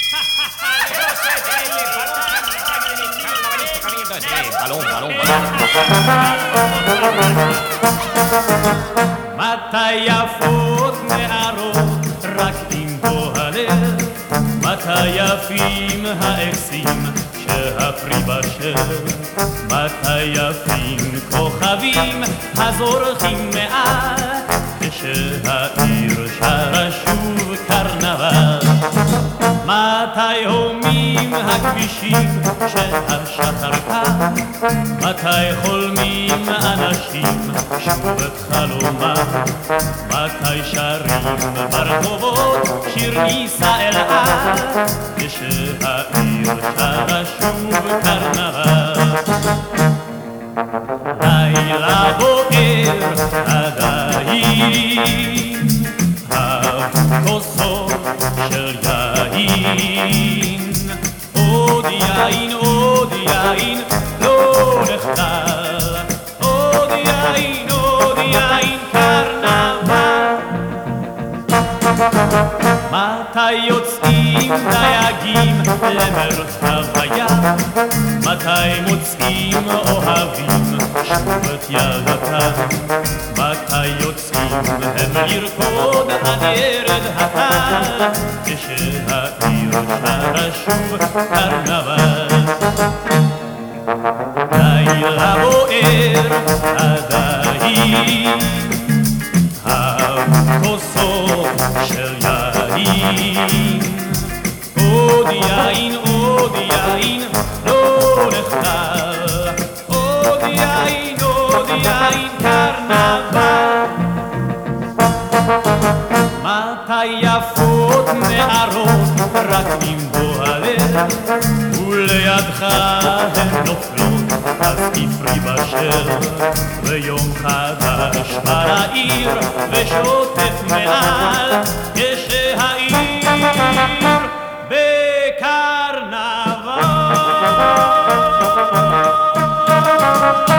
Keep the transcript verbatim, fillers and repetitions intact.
בלון, בלון, מתי יפות נערות רק עם בוא הלב, מתי יפים העצים שהפרי בשל, מתי יפים כוכבים הזורחים מעל, כשהעיר שרה שוב קרנבל. מתי הומים הכבישים שהשחר קם, מתי חולמים אנשים שוב את חלומם, מתי שרים ברחובות שיר נישא אל על, כשהעיר שרה שוב קרנבל. לילה בוער עדיין, הכוסות של יין, עוד יין, עוד יין, לא נחדל, עוד יין, עוד יין, קרנבל. מתי יוצאים דייגים למרחב הים, מתי מוצאים אוהבים שוב את ילדתם, מתי יוצאים הם לרקוד עד ירד הטל, כשהעיר שרה שוב קרנבל. לילה בוער עדיין, הכוסות של יין, עוד יין, עוד יין, לא נחדל, עוד יין, עוד יין, קרנבל. מתי יפות נערות רק עם בוא הלב, ולידך הן נופלות אז כפרי בשל, ויום חדש בא לעיר ושוטף מעל, כשהעיר בקרנבל.